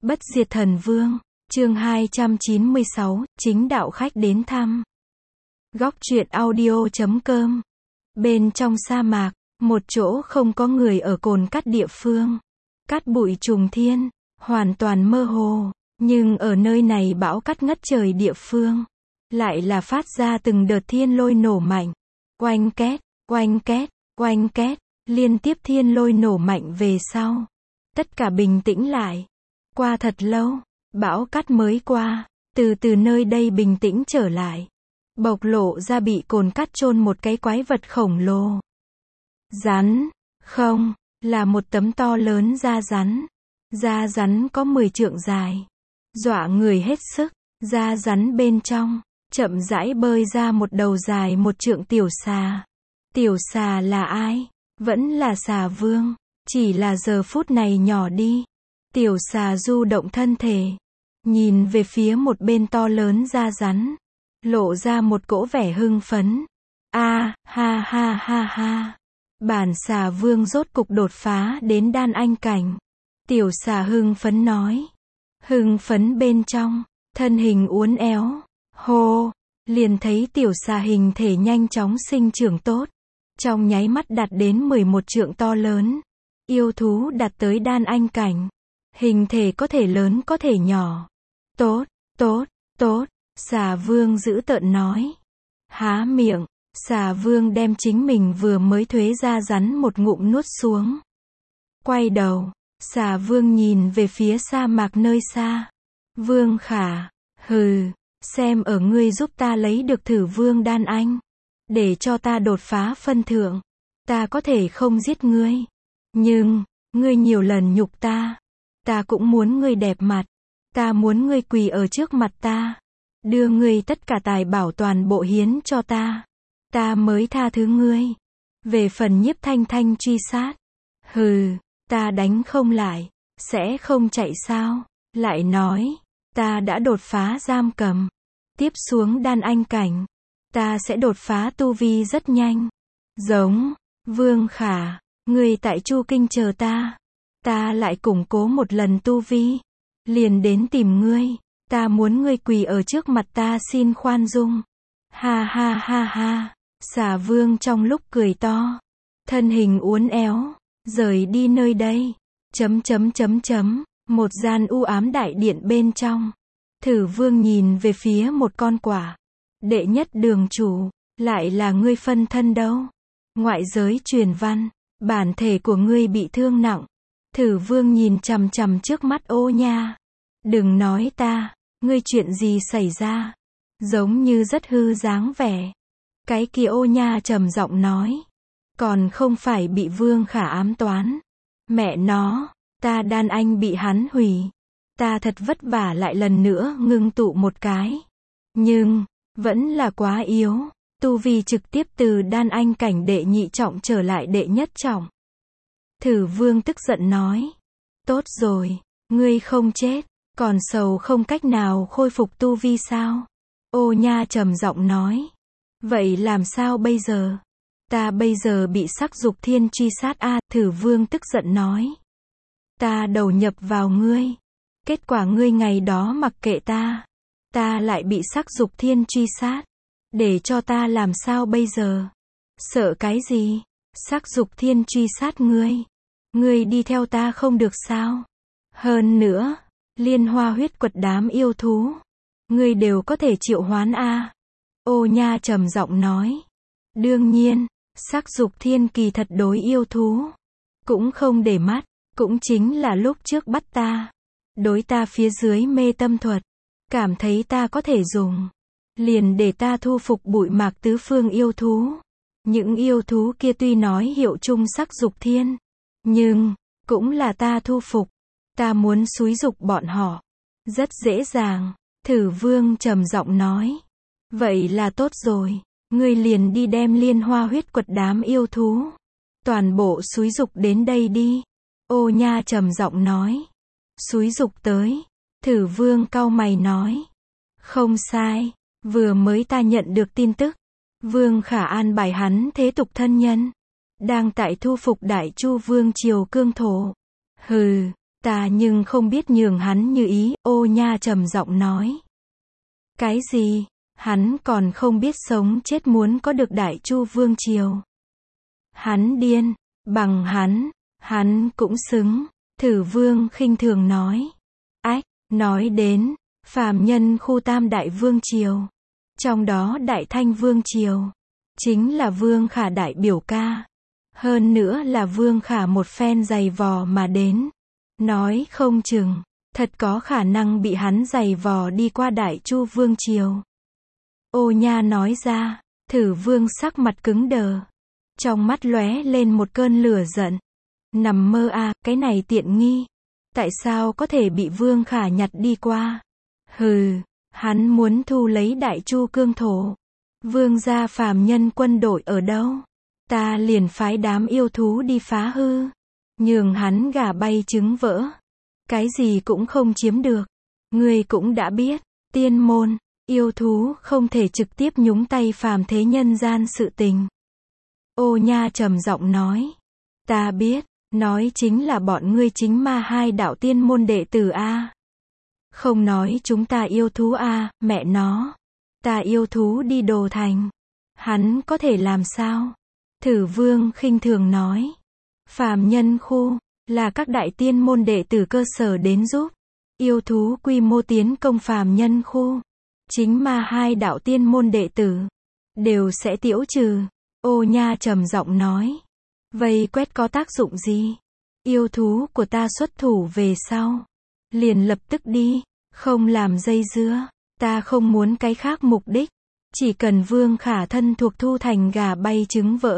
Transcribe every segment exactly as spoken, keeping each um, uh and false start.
Bất diệt thần vương, chương hai trăm chín mươi sáu, chính đạo khách đến thăm. Góc truyện audio.com. Bên trong sa mạc, một chỗ không có người ở cồn cắt địa phương. Cát bụi trùng thiên, hoàn toàn mơ hồ, nhưng ở nơi này bão cát ngất trời địa phương, lại là phát ra từng đợt thiên lôi nổ mạnh. Oanh két, oanh két, oanh két, liên tiếp thiên lôi nổ mạnh về sau. Tất cả bình tĩnh lại. Qua thật lâu, bão cát mới qua, từ từ nơi đây bình tĩnh trở lại. Bộc lộ ra bị cồn cát chôn một cái quái vật khổng lồ. Rắn, không, là một tấm to lớn da rắn. Da rắn có mười trượng dài. Dọa người hết sức, da rắn bên trong, chậm rãi bơi ra một đầu dài một trượng tiểu xà. Tiểu xà là ai? Vẫn là xà vương, chỉ là giờ phút này nhỏ đi. Tiểu xà du động thân thể, nhìn về phía một bên to lớn da rắn, lộ ra một cỗ vẻ hưng phấn. A, ha ha ha ha. Bản xà vương rốt cục đột phá đến đan anh cảnh. Tiểu xà hưng phấn nói. Hưng phấn bên trong, thân hình uốn éo, hô, liền thấy tiểu xà hình thể nhanh chóng sinh trưởng tốt. Trong nháy mắt đạt đến mười một trượng to lớn. Yêu thú đạt tới đan anh cảnh. Hình thể có thể lớn có thể nhỏ. Tốt, tốt, tốt, xà vương dữ tợn nói. Há miệng, xà vương đem chính mình vừa mới thuế ra rắn một ngụm nuốt xuống. Quay đầu, xà vương nhìn về phía sa mạc nơi xa. Vương Khả, hừ, xem ở ngươi giúp ta lấy được thử vương đan anh. Để cho ta đột phá phân thượng. Ta có thể không giết ngươi. Nhưng, ngươi nhiều lần nhục ta. Ta cũng muốn ngươi đẹp mặt. Ta muốn ngươi quỳ ở trước mặt ta. Đưa ngươi tất cả tài bảo toàn bộ hiến cho ta. Ta mới tha thứ ngươi. Về phần Nhiếp Thanh Thanh truy sát. Hừ, ta đánh không lại. Sẽ không chạy sao? Lại nói, ta đã đột phá giam cầm. Tiếp xuống đan anh cảnh. Ta sẽ đột phá tu vi rất nhanh. Giống, Vương Khả, ngươi tại Chu Kinh chờ ta. Ta lại củng cố một lần tu vi. Liền đến tìm ngươi. Ta muốn ngươi quỳ ở trước mặt ta xin khoan dung. Ha ha ha ha. Xà vương trong lúc cười to. Thân hình uốn éo. Rời đi nơi đây. Chấm chấm chấm chấm. Một gian u ám đại điện bên trong. Thử vương nhìn về phía một con quả. Đệ nhất đường chủ. Lại là ngươi phân thân đâu. Ngoại giới truyền văn. Bản thể của ngươi bị thương nặng. Thử vương nhìn chằm chằm trước mắt Ô Nha. Đừng nói ta, ngươi chuyện gì xảy ra? Giống như rất hư dáng vẻ. Cái kia Ô Nha trầm giọng nói. Còn không phải bị Vương Khả ám toán. Mẹ nó, ta đan anh bị hắn hủy. Ta thật vất vả lại lần nữa ngưng tụ một cái. Nhưng, vẫn là quá yếu. Tu vi trực tiếp từ đan anh cảnh đệ nhị trọng trở lại đệ nhất trọng. Thử vương tức giận nói. Tốt rồi, ngươi không chết, còn sầu không cách nào khôi phục tu vi sao? Ô Nha trầm giọng nói. Vậy làm sao bây giờ? Ta bây giờ bị sắc dục thiên truy sát a, thử vương tức giận nói. Ta đầu nhập vào ngươi. Kết quả ngươi ngày đó mặc kệ ta. Ta lại bị sắc dục thiên truy sát. Để cho ta làm sao bây giờ? Sợ cái gì? Sắc dục thiên truy sát ngươi. Ngươi đi theo ta không được sao? Hơn nữa, liên hoa huyết quật đám yêu thú. Ngươi đều có thể triệu hoán a. Ô Nha trầm giọng nói. Đương nhiên, sắc dục thiên kỳ thật đối yêu thú. Cũng không để mắt, cũng chính là lúc trước bắt ta. Đối ta phía dưới mê tâm thuật. Cảm thấy ta có thể dùng. Liền để ta thu phục bụi mạc tứ phương yêu thú. Những yêu thú kia tuy nói hiệu chung sắc dục thiên. Nhưng, cũng là ta thu phục. Ta muốn xúi dục bọn họ. Rất dễ dàng. Thử vương trầm giọng nói. Vậy là tốt rồi. Ngươi liền đi đem liên hoa huyết quật đám yêu thú. Toàn bộ xúi dục đến đây đi. Ô Nha trầm giọng nói. Xúi dục tới. Thử vương cau mày nói. Không sai. Vừa mới ta nhận được tin tức. Vương Khả an bài hắn thế tục thân nhân. Đang tại thu phục Đại Chu Vương triều cương thổ. Hừ, Ta nhưng không biết nhường hắn như ý, Ô Nha trầm giọng nói. Cái gì? Hắn còn không biết sống chết muốn có được Đại Chu vương triều. Hắn điên, bằng hắn, hắn cũng xứng. Thử Vương khinh thường nói. Ách, nói đến, phàm nhân khu tam đại vương triều. Trong đó Đại Thanh vương triều, chính là Vương Khả đại biểu ca. Hơn nữa là Vương Khả một phen giày vò mà đến. Nói không chừng, thật có khả năng bị hắn giày vò đi qua Đại Chu vương triều. Ô Nha nói ra, Thử Vương sắc mặt cứng đờ. Trong mắt lóe lên một cơn lửa giận. Nằm mơ à, cái này tiện nghi. Tại sao có thể bị Vương Khả nhặt đi qua? Hừ, hắn muốn thu lấy Đại Chu cương thổ. Vương gia phàm nhân quân đội ở đâu? Ta liền phái đám yêu thú đi phá hư. Nhường hắn gà bay trứng vỡ. Cái gì cũng không chiếm được. Ngươi cũng đã biết, tiên môn, yêu thú không thể trực tiếp nhúng tay phàm thế nhân gian sự tình. Ô Nha trầm giọng nói. Ta biết, nói chính là bọn ngươi chính ma hai đạo tiên môn đệ tử a. Không nói chúng ta yêu thú a, mẹ nó. Ta yêu thú đi Đồ Thành. Hắn có thể làm sao? Thử Vương khinh thường nói. Phàm nhân khu, là các đại tiên môn đệ tử cơ sở đến giúp. Yêu thú quy mô tiến công phàm nhân khu. Chính ma hai đạo tiên môn đệ tử, đều sẽ tiễu trừ. Ô Nha trầm giọng nói. Vây quét có tác dụng gì? Yêu thú của ta xuất thủ về sau. Liền lập tức đi, không làm dây dưa. Ta không muốn cái khác mục đích. Chỉ cần Vương Khả thân thuộc thu thành gà bay trứng vỡ.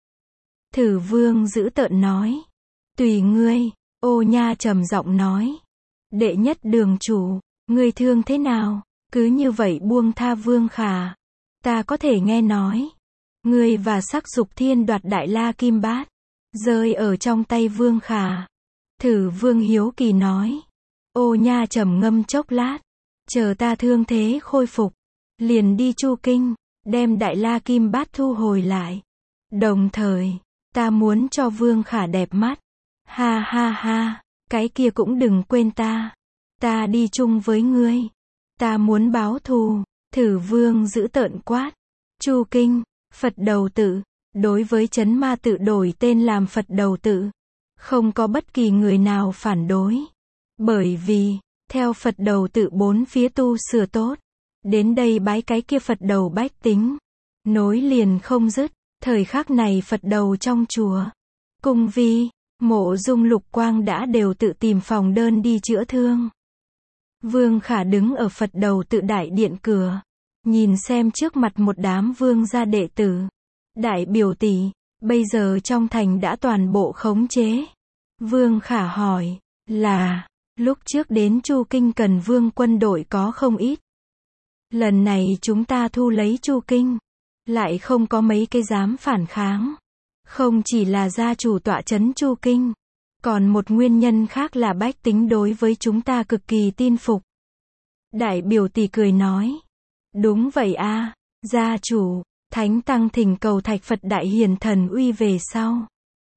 Thử Vương dữ tợn nói. Tùy ngươi, Ô Nha trầm giọng nói. Đệ nhất đường chủ, ngươi thương thế nào? Cứ như vậy buông tha Vương Khả. Ta có thể nghe nói. Ngươi và Sắc Dục Thiên đoạt Đại La Kim Bát. Rơi ở trong tay Vương Khả. Thử Vương hiếu kỳ nói. Ô Nha trầm ngâm chốc lát. Chờ ta thương thế khôi phục. Liền đi Chu Kinh. Đem Đại La Kim Bát thu hồi lại. Đồng thời, ta muốn cho Vương Khả đẹp mắt. Ha ha ha. Cái kia cũng đừng quên ta. Ta đi chung với ngươi. Ta muốn báo thù. Thử Vương giữ tợn quát. Chu Kinh, Phật Đầu Tự. Đối với Trấn Ma Tự đổi tên làm Phật Đầu Tự, không có bất kỳ người nào phản đối. Bởi vì, theo Phật Đầu Tự bốn phía tu sửa tốt, đến đây bái cái kia Phật đầu bách tính, nối liền không dứt. Thời khắc này Phật đầu trong chùa, Cung Vi, Mộ Dung Lục Quang đã đều tự tìm phòng đơn đi chữa thương. Vương Khả đứng ở Phật đầu tự đại điện cửa, nhìn xem trước mặt một đám vương gia đệ tử. Đại biểu tỷ, bây giờ trong thành đã toàn bộ khống chế. Vương Khả hỏi, là, lúc trước đến Chu Kinh cần vương quân đội có không ít. Lần này chúng ta thu lấy Chu Kinh, lại không có mấy cái dám phản kháng. Không chỉ là gia chủ tọa trấn Chu Kinh, còn một nguyên nhân khác là bách tính đối với chúng ta cực kỳ tin phục. Đại biểu tỷ cười nói, đúng vậy a, gia chủ, Thánh Tăng thỉnh cầu Thạch Phật Đại Hiền Thần uy về sau.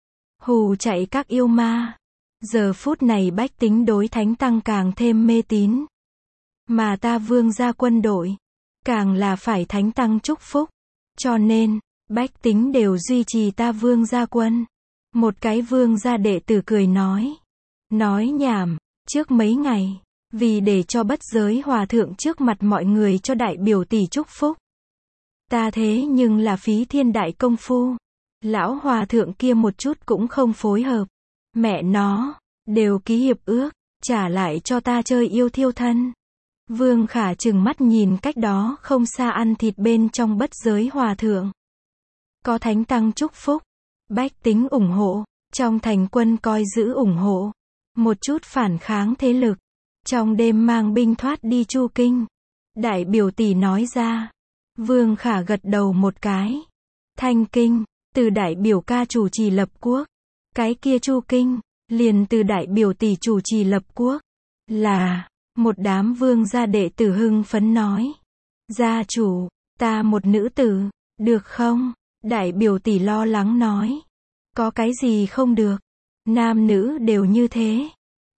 Hù chạy các yêu ma. Giờ phút này bách tính đối Thánh Tăng càng thêm mê tín. Mà ta vương gia quân đội, càng là phải Thánh Tăng chúc phúc. Cho nên, bách tính đều duy trì ta vương gia quân. Một cái vương gia đệ tử cười nói. Nói nhảm, trước mấy ngày, vì để cho bất giới hòa thượng trước mặt mọi người cho đại biểu tỷ chúc phúc. Ta thế nhưng là phí thiên đại công phu. Lão hòa thượng kia một chút cũng không phối hợp. Mẹ nó, đều ký hiệp ước, trả lại cho ta chơi yêu thiêu thân. Vương Khả trừng mắt nhìn cách đó không xa ăn thịt bên trong bất giới hòa thượng. Có Thánh Tăng chúc phúc, bách tính ủng hộ, trong thành quân coi giữ ủng hộ. Một chút phản kháng thế lực, trong đêm mang binh thoát đi Chu Kinh. Đại biểu tỷ nói ra. Vương Khả gật đầu một cái. Thanh Kinh, từ đại biểu ca chủ trì lập quốc. Cái kia Chu Kinh, liền từ đại biểu tỷ chủ trì lập quốc. Là, một đám vương gia đệ tử hưng phấn nói. Gia chủ, ta một nữ tử, được không? Đại biểu tỷ lo lắng nói. Có cái gì không được? Nam nữ đều như thế.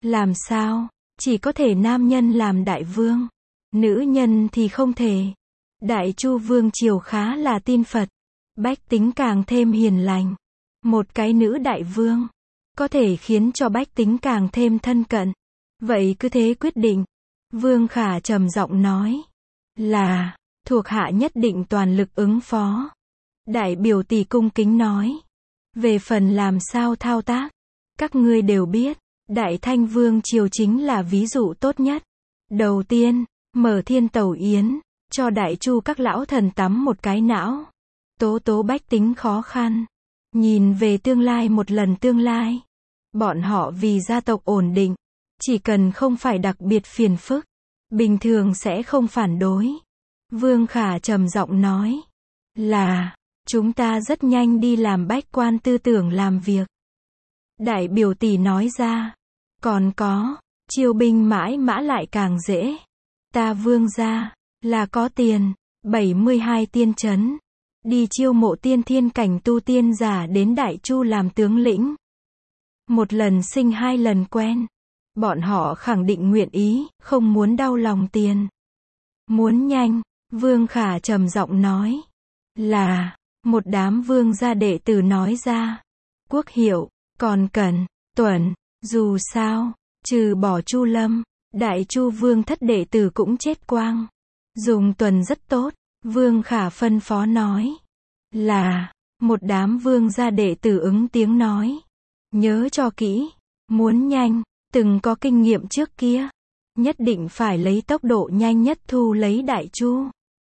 Làm sao? Chỉ có thể nam nhân làm đại vương, nữ nhân thì không thể. Đại Chu vương triều khá là tin Phật, bách tính càng thêm hiền lành. Một cái nữ đại vương, có thể khiến cho bách tính càng thêm thân cận. Vậy cứ thế quyết định. Vương Khả trầm giọng nói. Là, thuộc hạ nhất định toàn lực ứng phó. Đại biểu tỷ cung kính nói. Về phần làm sao thao tác, các ngươi đều biết, Đại Thanh Vương triều chính là ví dụ tốt nhất. Đầu tiên, mở thiên tẩu yến, cho Đại Chu các lão thần tắm một cái não. Tố tố bách tính khó khăn. Nhìn về tương lai một lần tương lai. Bọn họ vì gia tộc ổn định, chỉ cần không phải đặc biệt phiền phức, bình thường sẽ không phản đối. Vương Khả trầm giọng nói. Là, chúng ta rất nhanh đi làm bách quan tư tưởng làm việc. Đại biểu tỷ nói ra. Còn có, chiêu binh mãi mã lại càng dễ. Ta Vương gia, là có tiền, bảy mươi hai tiên trấn. Đi chiêu mộ tiên thiên cảnh tu tiên giả đến Đại Chu làm tướng lĩnh. Một lần sinh hai lần quen. Bọn họ khẳng định nguyện ý, không muốn đau lòng tiền. Muốn nhanh, Vương Khả trầm giọng nói. Là, một đám vương gia đệ tử nói ra. Quốc hiệu, còn cần, tuần, dù sao, trừ bỏ Chu Lâm, Đại Chu vương thất đệ tử cũng chết quang. Dùng tuần rất tốt, Vương Khả phân phó nói. Là, một đám vương gia đệ tử ứng tiếng nói. Nhớ cho kỹ, muốn nhanh, từng có kinh nghiệm trước kia. Nhất định phải lấy tốc độ nhanh nhất thu lấy Đại Chu.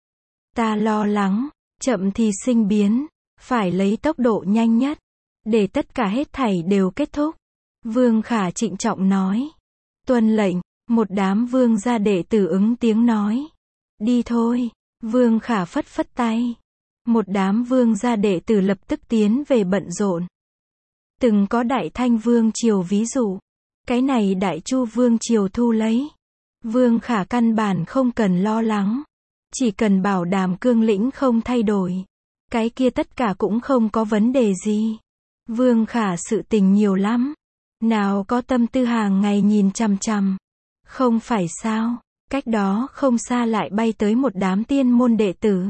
Ta lo lắng, chậm thì sinh biến, phải lấy tốc độ nhanh nhất, để tất cả hết thảy đều kết thúc. Vương Khả trịnh trọng nói. Tuân lệnh, một đám vương gia đệ tử ứng tiếng nói. Đi thôi, Vương Khả phất phất tay. Một đám vương gia đệ tử lập tức tiến về bận rộn. Từng có Đại Thanh Vương triều ví dụ. Cái này Đại Chu Vương triều thu lấy. Vương Khả căn bản không cần lo lắng. Chỉ cần bảo đảm cương lĩnh không thay đổi. Cái kia tất cả cũng không có vấn đề gì. Vương Khả sự tình nhiều lắm. Nào có tâm tư hàng ngày nhìn chằm chằm. Không phải sao, cách đó không xa lại bay tới một đám tiên môn đệ tử.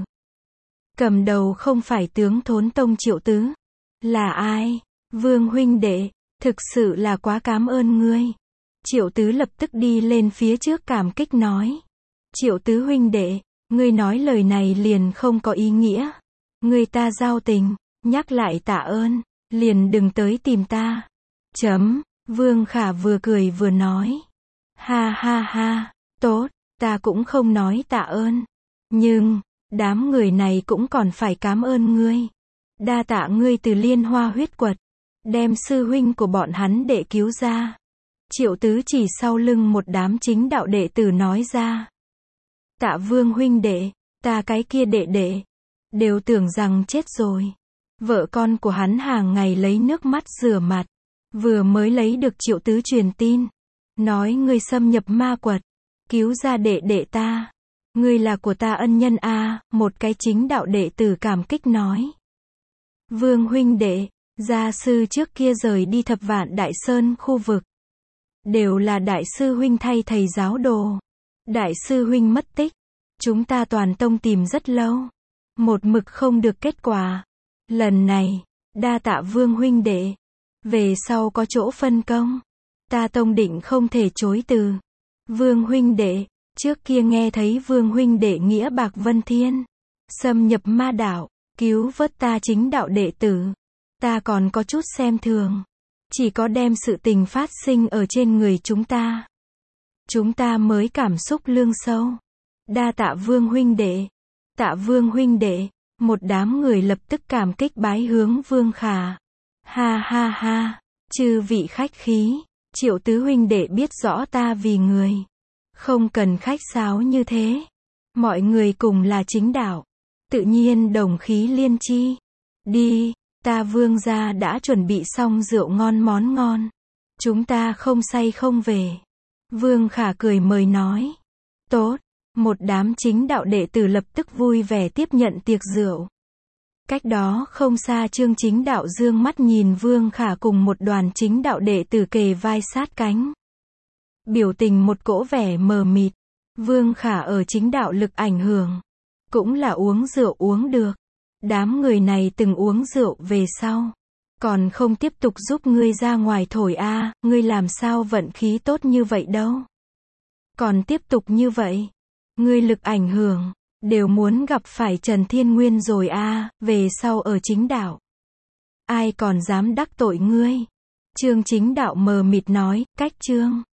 Cầm đầu không phải tướng Thốn Tông Triệu Tứ. Là ai? Vương huynh đệ, thực sự là quá cảm ơn ngươi. Triệu Tứ lập tức đi lên phía trước cảm kích nói. Triệu Tứ huynh đệ, ngươi nói lời này liền không có ý nghĩa. Ngươi ta giao tình, nhắc lại tạ ơn, liền đừng tới tìm ta. Chấm, Vương Khả vừa cười vừa nói. Ha ha ha, tốt, ta cũng không nói tạ ơn. Nhưng, đám người này cũng còn phải cảm ơn ngươi. Đa tạ ngươi từ Liên Hoa huyết quật, đem sư huynh của bọn hắn đệ cứu ra. Triệu Tứ chỉ sau lưng một đám chính đạo đệ tử nói ra. Tạ Vương huynh đệ, ta cái kia đệ đệ, đều tưởng rằng chết rồi. Vợ con của hắn hàng ngày lấy nước mắt rửa mặt. Vừa mới lấy được Triệu Tứ truyền tin. Nói ngươi xâm nhập ma quật, cứu ra đệ đệ ta. Ngươi là của ta ân nhân a, một cái chính đạo đệ tử cảm kích nói. Vương huynh đệ, gia sư trước kia rời đi Thập Vạn Đại Sơn khu vực. Đều là đại sư huynh thay thầy giáo đồ. Đại sư huynh mất tích. Chúng ta toàn tông tìm rất lâu. Một mực không được kết quả. Lần này, đa tạ Vương huynh đệ. Về sau có chỗ phân công. Ta tông định không thể chối từ. Vương huynh đệ, trước kia nghe thấy Vương huynh đệ nghĩa bạc vân thiên. Xâm nhập ma đạo, cứu vớt ta chính đạo đệ tử. Ta còn có chút xem thường. Chỉ có đem sự tình phát sinh ở trên người chúng ta. Chúng ta mới cảm xúc lương sâu. Đa tạ Vương huynh đệ. Tạ Vương huynh đệ, một đám người lập tức cảm kích bái hướng Vương Khả. Ha ha ha, chư vị khách khí, Triệu Tứ huynh đệ biết rõ ta vì người. Không cần khách sáo như thế. Mọi người cùng là chính đạo. Tự nhiên đồng khí liên chi. Đi, ta Vương gia đã chuẩn bị xong rượu ngon món ngon. Chúng ta không say không về. Vương Khả cười mời nói. Tốt, một đám chính đạo đệ tử lập tức vui vẻ tiếp nhận tiệc rượu. Cách đó không xa Trương Chính Đạo dương mắt nhìn Vương Khả cùng một đoàn chính đạo đệ tử kề vai sát cánh. Biểu tình một cỗ vẻ mờ mịt. Vương Khả ở chính đạo lực ảnh hưởng. Cũng là uống rượu uống được. Đám người này từng uống rượu về sau. Còn không tiếp tục giúp ngươi ra ngoài thổi a, à, ngươi làm sao vận khí tốt như vậy đâu. Còn tiếp tục như vậy. Ngươi lực ảnh hưởng. Đều muốn gặp phải Trần Thiên Nguyên rồi a, à, về sau ở chính đạo. Ai còn dám đắc tội ngươi. Trương Chính Đạo mờ mịt nói, cách Trương